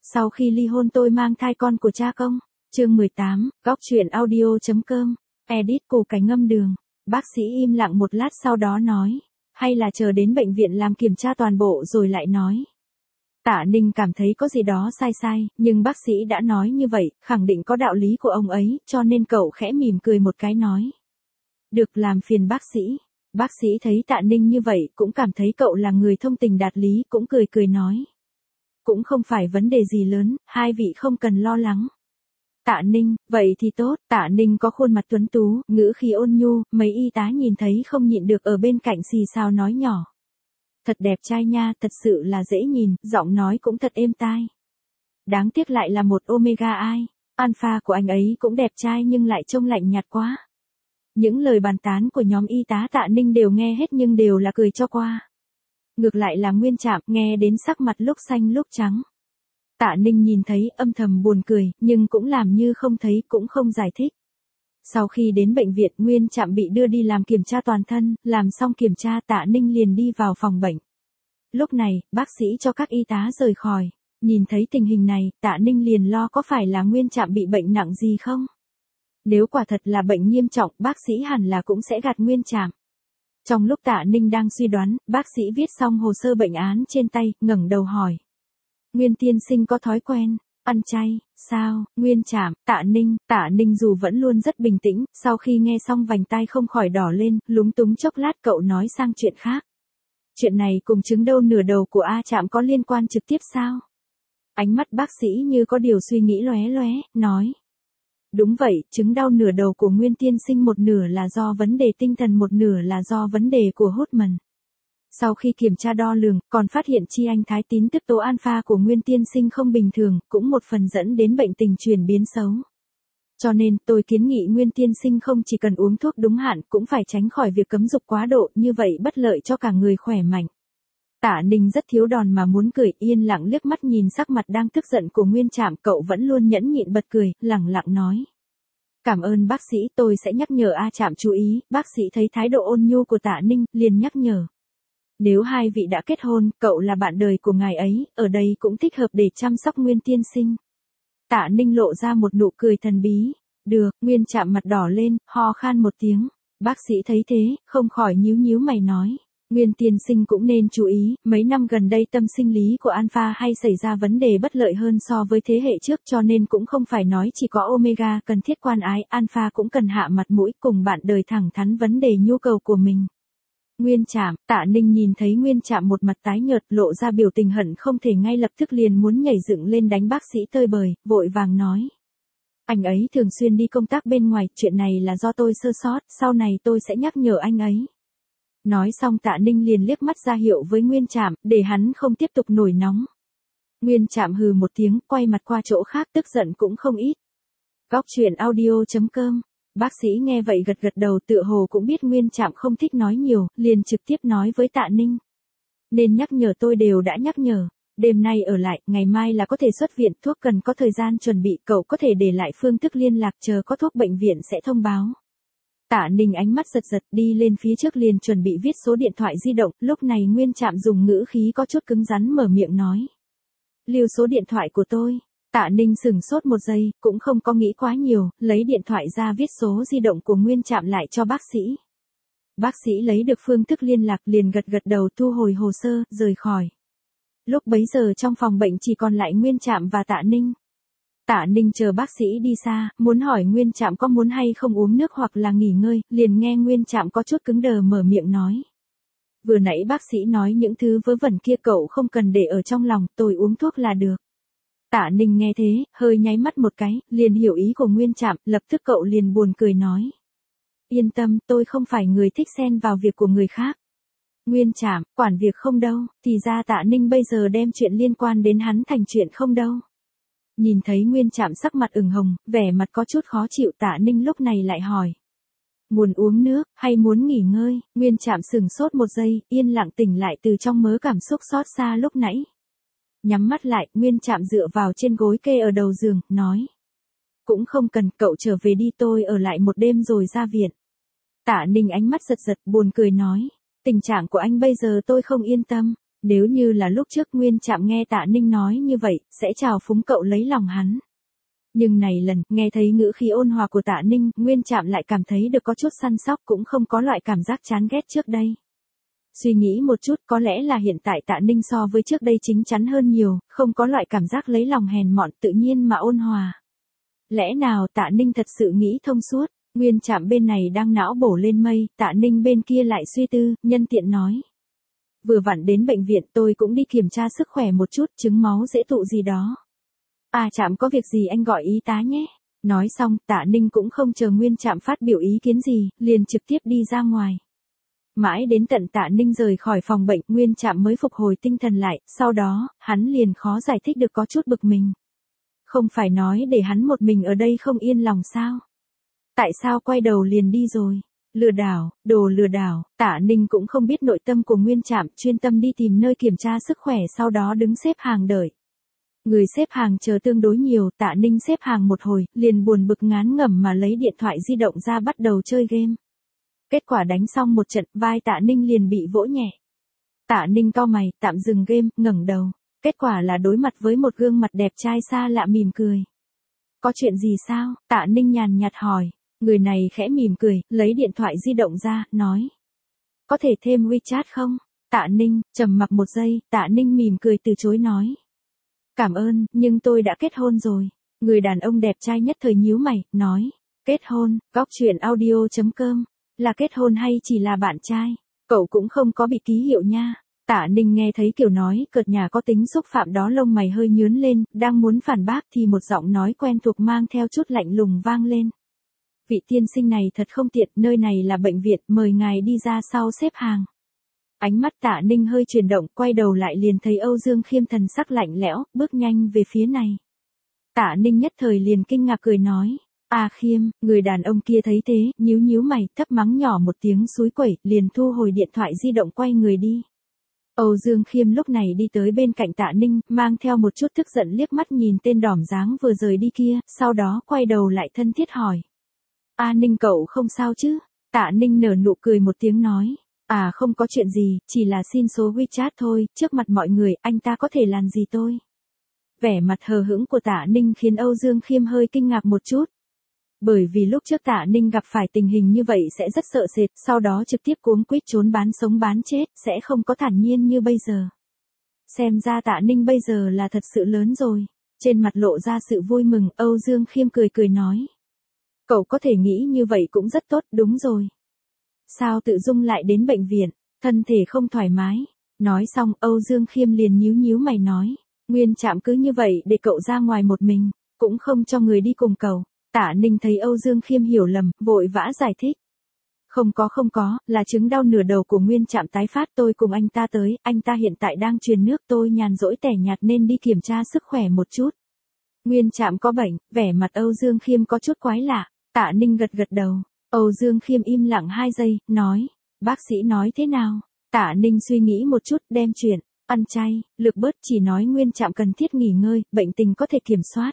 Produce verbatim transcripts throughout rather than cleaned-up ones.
Sau khi ly hôn tôi mang thai con của cha công. Chương mười tám, góc truyện audio.com. Edit Củ Cải ngâm đường. Bác sĩ im lặng một lát sau đó nói. Hay là chờ đến bệnh viện làm kiểm tra toàn bộ rồi lại nói. Tạ Ninh cảm thấy có gì đó sai sai, nhưng bác sĩ đã nói như vậy, khẳng định có đạo lý của ông ấy, cho nên cậu khẽ mỉm cười một cái nói. Được, làm phiền bác sĩ. Bác sĩ thấy Tạ Ninh như vậy, cũng cảm thấy cậu là người thông tình đạt lý, cũng cười cười nói. Cũng không phải vấn đề gì lớn, hai vị không cần lo lắng. Tạ Ninh, vậy thì tốt. Tạ Ninh có khuôn mặt tuấn tú, ngữ khí ôn nhu, mấy y tá nhìn thấy không nhịn được ở bên cạnh xì xào nói nhỏ. Thật đẹp trai nha, thật sự là dễ nhìn, giọng nói cũng thật êm tai. Đáng tiếc lại là một Omega ai. Alpha của anh ấy cũng đẹp trai nhưng lại trông lạnh nhạt quá. Những lời bàn tán của nhóm y tá Tạ Ninh đều nghe hết nhưng đều là cười cho qua. Ngược lại là Nguyên Trạm, nghe đến sắc mặt lúc xanh lúc trắng. Tạ Ninh nhìn thấy âm thầm buồn cười, nhưng cũng làm như không thấy, cũng không giải thích. Sau khi đến bệnh viện, Nguyên Trạm bị đưa đi làm kiểm tra toàn thân, làm xong kiểm tra Tạ Ninh liền đi vào phòng bệnh. Lúc này, bác sĩ cho các y tá rời khỏi. Nhìn thấy tình hình này, Tạ Ninh liền lo có phải là Nguyên Trạm bị bệnh nặng gì không? Nếu quả thật là bệnh nghiêm trọng, bác sĩ hẳn là cũng sẽ gạt Nguyên Trạm. Trong lúc Tạ Ninh đang suy đoán, bác sĩ viết xong hồ sơ bệnh án trên tay, ngẩng đầu hỏi. Nguyên tiên sinh có thói quen ăn chay, sao? Nguyên Trạm, Tạ Ninh, Tạ Ninh dù vẫn luôn rất bình tĩnh, sau khi nghe xong vành tai không khỏi đỏ lên, lúng túng chốc lát cậu nói sang chuyện khác. Chuyện này cùng chứng đau nửa đầu của A Trạm có liên quan trực tiếp sao? Ánh mắt bác sĩ như có điều suy nghĩ lóe lóe, nói. Đúng vậy, chứng đau nửa đầu của Nguyên tiên sinh một nửa là do vấn đề tinh thần, một nửa là do vấn đề của hormone. Sau khi kiểm tra đo lường, còn phát hiện chi anh thái tín tức tố alpha của Nguyên tiên sinh không bình thường, cũng một phần dẫn đến bệnh tình chuyển biến xấu. Cho nên, tôi kiến nghị Nguyên tiên sinh không chỉ cần uống thuốc đúng hạn, cũng phải tránh khỏi việc cấm dục quá độ, như vậy bất lợi cho cả người khỏe mạnh. Tạ Ninh rất thiếu đòn mà muốn cười, yên lặng liếc mắt nhìn sắc mặt đang tức giận của Nguyên Trạm, cậu vẫn luôn nhẫn nhịn bật cười, lẳng lặng nói. Cảm ơn bác sĩ, tôi sẽ nhắc nhở A Trạm chú ý. Bác sĩ thấy thái độ ôn nhu của Tạ Ninh, liền nhắc nhở. Nếu hai vị đã kết hôn, cậu là bạn đời của ngài ấy, ở đây cũng thích hợp để chăm sóc Nguyên tiên sinh. Tạ Ninh lộ ra một nụ cười thần bí. Được, Nguyên Trạm mặt đỏ lên, ho khan một tiếng. Bác sĩ thấy thế, không khỏi nhíu nhíu mày nói. Nguyên tiên sinh cũng nên chú ý, mấy năm gần đây tâm sinh lý của Alpha hay xảy ra vấn đề bất lợi hơn so với thế hệ trước, cho nên cũng không phải nói chỉ có Omega cần thiết quan ái, Alpha cũng cần hạ mặt mũi cùng bạn đời thẳng thắn vấn đề nhu cầu của mình. Nguyên Trạm, Tạ Ninh nhìn thấy Nguyên Trạm một mặt tái nhợt, lộ ra biểu tình hận không thể ngay lập tức liền muốn nhảy dựng lên đánh bác sĩ tơi bời, vội vàng nói. Anh ấy thường xuyên đi công tác bên ngoài, chuyện này là do tôi sơ sót, sau này tôi sẽ nhắc nhở anh ấy. Nói xong Tạ Ninh liền liếc mắt ra hiệu với Nguyên Trạm, để hắn không tiếp tục nổi nóng. Nguyên Trạm hừ một tiếng, quay mặt qua chỗ khác, tức giận cũng không ít. Góc truyện audio.com. Bác sĩ nghe vậy gật gật đầu, tựa hồ cũng biết Nguyên Trạm không thích nói nhiều, liền trực tiếp nói với Tạ Ninh. Nên nhắc nhở tôi đều đã nhắc nhở. Đêm nay ở lại, ngày mai là có thể xuất viện, thuốc cần có thời gian chuẩn bị, cậu có thể để lại phương thức liên lạc, chờ có thuốc bệnh viện sẽ thông báo. Tạ Ninh ánh mắt giật giật, đi lên phía trước liền chuẩn bị viết số điện thoại di động, lúc này Nguyên Trạm dùng ngữ khí có chút cứng rắn mở miệng nói. Lưu số điện thoại của tôi. Tạ Ninh sửng sốt một giây, cũng không có nghĩ quá nhiều, lấy điện thoại ra viết số di động của Nguyên Trạm lại cho bác sĩ. Bác sĩ lấy được phương thức liên lạc liền gật gật đầu, thu hồi hồ sơ, rời khỏi. Lúc bấy giờ trong phòng bệnh chỉ còn lại Nguyên Trạm và Tạ Ninh. Tạ Ninh chờ bác sĩ đi xa, muốn hỏi Nguyên Trạm có muốn hay không uống nước hoặc là nghỉ ngơi, liền nghe Nguyên Trạm có chút cứng đờ mở miệng nói. Vừa nãy bác sĩ nói những thứ vớ vẩn kia cậu không cần để ở trong lòng, tôi uống thuốc là được. Tạ Ninh nghe thế, hơi nháy mắt một cái, liền hiểu ý của Nguyên Trạm, lập tức cậu liền buồn cười nói. Yên tâm, tôi không phải người thích xen vào việc của người khác. Nguyên Trạm, quản việc không đâu, thì ra Tạ Ninh bây giờ đem chuyện liên quan đến hắn thành chuyện không đâu. Nhìn thấy Nguyên Trạm sắc mặt ửng hồng, vẻ mặt có chút khó chịu, Tạ Ninh lúc này lại hỏi. Muốn uống nước, hay muốn nghỉ ngơi? Nguyên Trạm sửng sốt một giây, yên lặng tỉnh lại từ trong mớ cảm xúc xót xa lúc nãy. Nhắm mắt lại, Nguyên Trạm dựa vào trên gối kê ở đầu giường, nói. Cũng không cần, cậu trở về đi, tôi ở lại một đêm rồi ra viện. Tạ Ninh ánh mắt giật giật, buồn cười nói. Tình trạng của anh bây giờ tôi không yên tâm. Nếu như là lúc trước Nguyên Trạm nghe Tạ Ninh nói như vậy, sẽ trào phúng cậu lấy lòng hắn. Nhưng này lần, nghe thấy ngữ khí ôn hòa của Tạ Ninh, Nguyên Trạm lại cảm thấy được có chút săn sóc cũng không có loại cảm giác chán ghét trước đây. Suy nghĩ một chút, có lẽ là hiện tại Tạ Ninh so với trước đây chính chắn hơn nhiều, không có loại cảm giác lấy lòng hèn mọn tự nhiên mà ôn hòa. Lẽ nào Tạ Ninh thật sự nghĩ thông suốt, Nguyên Trạm bên này đang não bổ lên mây, Tạ Ninh bên kia lại suy tư, nhân tiện nói. Vừa vặn đến bệnh viện tôi cũng đi kiểm tra sức khỏe một chút, chứng máu dễ tụ gì đó. À Trạm có việc gì anh gọi y tá nhé. Nói xong, Tạ Ninh cũng không chờ Nguyên Trạm phát biểu ý kiến gì, liền trực tiếp đi ra ngoài. Mãi đến tận Tạ Ninh rời khỏi phòng bệnh, Nguyên Trạm mới phục hồi tinh thần lại, sau đó, hắn liền khó giải thích được có chút bực mình. Không phải nói để hắn một mình ở đây không yên lòng sao? Tại sao quay đầu liền đi rồi? Lừa đảo, đồ lừa đảo, Tạ Ninh cũng không biết nội tâm của Nguyên Trạm, chuyên tâm đi tìm nơi kiểm tra sức khỏe sau đó đứng xếp hàng đợi. Người xếp hàng chờ tương đối nhiều, Tạ Ninh xếp hàng một hồi, liền buồn bực ngán ngẩm mà lấy điện thoại di động ra bắt đầu chơi game. Kết quả đánh xong một trận, vai Tạ Ninh liền bị vỗ nhẹ. Tạ Ninh cau mày, tạm dừng game, ngẩng đầu. Kết quả là đối mặt với một gương mặt đẹp trai xa lạ mỉm cười. Có chuyện gì sao? Tạ Ninh nhàn nhạt hỏi. Người này khẽ mỉm cười, lấy điện thoại di động ra, nói. Có thể thêm WeChat không? Tạ Ninh, trầm mặc một giây, Tạ Ninh mỉm cười từ chối nói. Cảm ơn, nhưng tôi đã kết hôn rồi. Người đàn ông đẹp trai nhất thời nhíu mày, nói. Kết hôn, góc chuyện audio chấm com. Là kết hôn hay chỉ là bạn trai? Cậu cũng không có bị ký hiệu nha. Tạ Ninh nghe thấy kiểu nói cợt nhả có tính xúc phạm đó lông mày hơi nhướng lên, đang muốn phản bác thì một giọng nói quen thuộc mang theo chút lạnh lùng vang lên. Vị tiên sinh này thật không tiện, nơi này là bệnh viện, mời ngài đi ra sau xếp hàng. Ánh mắt Tạ Ninh hơi chuyển động, quay đầu lại liền thấy Âu Dương Khiêm thần sắc lạnh lẽo, bước nhanh về phía này. Tạ Ninh nhất thời liền kinh ngạc cười nói. À Khiêm, người đàn ông kia thấy thế, nhíu nhíu mày, thấp mắng nhỏ một tiếng xúi quẩy, liền thu hồi điện thoại di động quay người đi. Âu Dương Khiêm lúc này đi tới bên cạnh Tạ Ninh, mang theo một chút tức giận liếc mắt nhìn tên đỏm dáng vừa rời đi kia, sau đó quay đầu lại thân thiết hỏi. A Ninh cậu không sao chứ? Tạ Ninh nở nụ cười một tiếng nói. À không có chuyện gì, chỉ là xin số WeChat thôi, trước mặt mọi người, anh ta có thể làm gì tôi? Vẻ mặt hờ hững của Tạ Ninh khiến Âu Dương Khiêm hơi kinh ngạc một chút. Bởi vì lúc trước Tạ Ninh gặp phải tình hình như vậy sẽ rất sợ sệt, sau đó trực tiếp cuống quýt trốn bán sống bán chết, sẽ không có thản nhiên như bây giờ. Xem ra Tạ Ninh bây giờ là thật sự lớn rồi. Trên mặt lộ ra sự vui mừng, Âu Dương Khiêm cười cười nói. Cậu có thể nghĩ như vậy cũng rất tốt, đúng rồi. Sao tự dưng lại đến bệnh viện, thân thể không thoải mái. Nói xong Âu Dương Khiêm liền nhíu nhíu mày nói. Nguyên Trạm cứ như vậy để cậu ra ngoài một mình, cũng không cho người đi cùng cậu. Tạ Ninh thấy Âu Dương Khiêm hiểu lầm, vội vã giải thích. Không có không có, là chứng đau nửa đầu của Nguyên Trạm tái phát, tôi cùng anh ta tới, anh ta hiện tại đang truyền nước, tôi nhàn rỗi tẻ nhạt nên đi kiểm tra sức khỏe một chút. Nguyên Trạm có bệnh, vẻ mặt Âu Dương Khiêm có chút quái lạ. Tạ Ninh gật gật đầu. Âu Dương Khiêm im lặng hai giây, nói. Bác sĩ nói thế nào? Tạ Ninh suy nghĩ một chút, đem chuyện ăn chay, lực bớt, chỉ nói Nguyên Trạm cần thiết nghỉ ngơi, bệnh tình có thể kiểm soát.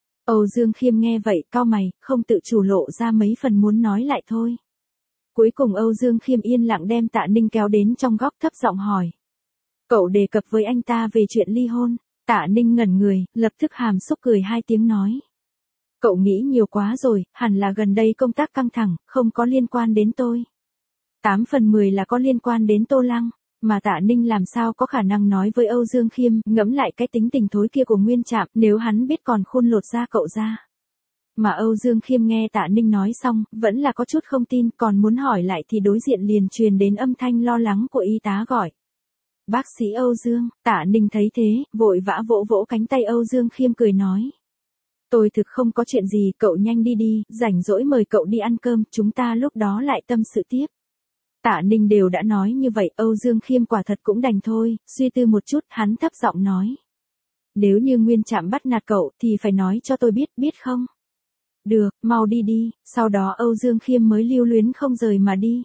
Âu Dương Khiêm nghe vậy, cau mày, không tự chủ lộ ra mấy phần muốn nói lại thôi. Cuối cùng Âu Dương Khiêm yên lặng đem Tạ Ninh kéo đến trong góc, thấp giọng hỏi. Cậu đề cập với anh ta về chuyện ly hôn. Tạ Ninh ngẩn người, lập tức hàm xúc cười hai tiếng nói. Cậu nghĩ nhiều quá rồi, hẳn là gần đây công tác căng thẳng, không có liên quan đến tôi. Tám phần mười là có liên quan đến Tô Lăng, mà Tạ Ninh làm sao có khả năng nói với Âu Dương Khiêm, ngẫm lại cái tính tình thối kia của Nguyên Trạm, nếu hắn biết còn khôn lột da cậu ra. Mà Âu Dương Khiêm nghe Tạ Ninh nói xong, vẫn là có chút không tin, còn muốn hỏi lại thì đối diện liền truyền đến âm thanh lo lắng của y tá gọi. Bác sĩ Âu Dương. Tạ Ninh thấy thế, vội vã vỗ vỗ cánh tay Âu Dương Khiêm cười nói. Tôi thực không có chuyện gì, cậu nhanh đi đi, rảnh rỗi mời cậu đi ăn cơm, chúng ta lúc đó lại tâm sự tiếp. Tạ Ninh đều đã nói như vậy, Âu Dương Khiêm quả thật cũng đành thôi, suy tư một chút, hắn thấp giọng nói. Nếu như Nguyên Trạm bắt nạt cậu, thì phải nói cho tôi biết, biết không? Được, mau đi đi, sau đó Âu Dương Khiêm mới lưu luyến không rời mà đi.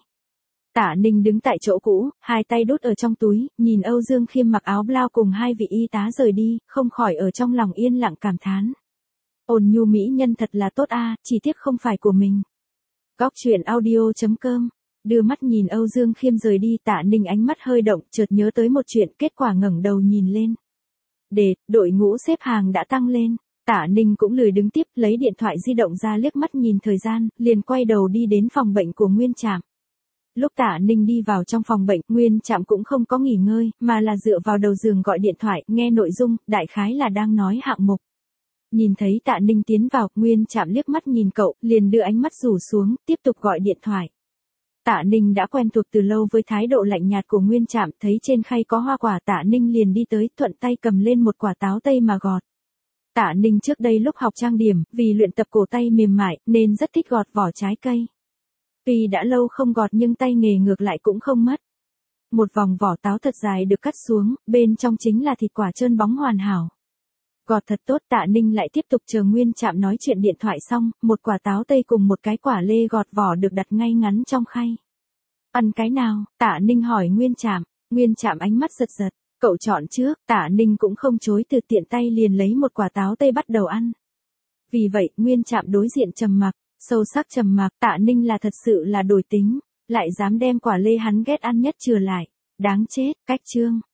Tạ Ninh đứng tại chỗ cũ, hai tay đút ở trong túi, nhìn Âu Dương Khiêm mặc áo blau cùng hai vị y tá rời đi, không khỏi ở trong lòng yên lặng cảm thán. Ôn nhu mỹ nhân thật là tốt a, chỉ tiếc không phải của mình. Góc chuyện audio chấm com Đưa mắt nhìn Âu Dương Khiêm rời đi, Tạ Ninh ánh mắt hơi động, chợt nhớ tới một chuyện, kết quả ngẩng đầu nhìn lên. Để, đội ngũ xếp hàng đã tăng lên. Tạ Ninh cũng lười đứng tiếp, lấy điện thoại di động ra liếc mắt nhìn thời gian, liền quay đầu đi đến phòng bệnh của Nguyên Trạm. Lúc Tạ Ninh đi vào trong phòng bệnh, Nguyên Trạm cũng không có nghỉ ngơi, mà là dựa vào đầu giường gọi điện thoại, nghe nội dung, đại khái là đang nói hạng mục. Nhìn thấy Tạ Ninh tiến vào, Nguyên Trạm liếc mắt nhìn cậu, liền đưa ánh mắt rủ xuống, tiếp tục gọi điện thoại. Tạ Ninh đã quen thuộc từ lâu với thái độ lạnh nhạt của Nguyên Trạm, thấy trên khay có hoa quả, Tạ Ninh liền đi tới, thuận tay cầm lên một quả táo tây mà gọt. Tạ Ninh trước đây lúc học trang điểm, vì luyện tập cổ tay mềm mại, nên rất thích gọt vỏ trái cây. Tuy đã lâu không gọt nhưng tay nghề ngược lại cũng không mất. Một vòng vỏ táo thật dài được cắt xuống, bên trong chính là thịt quả trơn bóng hoàn hảo. Gọt thật tốt, Tạ Ninh lại tiếp tục chờ Nguyên Trạm nói chuyện điện thoại xong, một quả táo tây cùng một cái quả lê gọt vỏ được đặt ngay ngắn trong khay. Ăn cái nào? Tạ Ninh hỏi Nguyên Trạm. Nguyên Trạm ánh mắt giật giật. Cậu chọn trước, Tạ Ninh cũng không chối từ, tiện tay liền lấy một quả táo tây bắt đầu ăn. Vì vậy, Nguyên Trạm đối diện trầm mặc, sâu sắc trầm mặc, Tạ Ninh là thật sự là đổi tính, lại dám đem quả lê hắn ghét ăn nhất chừa lại. Đáng chết, cách chương.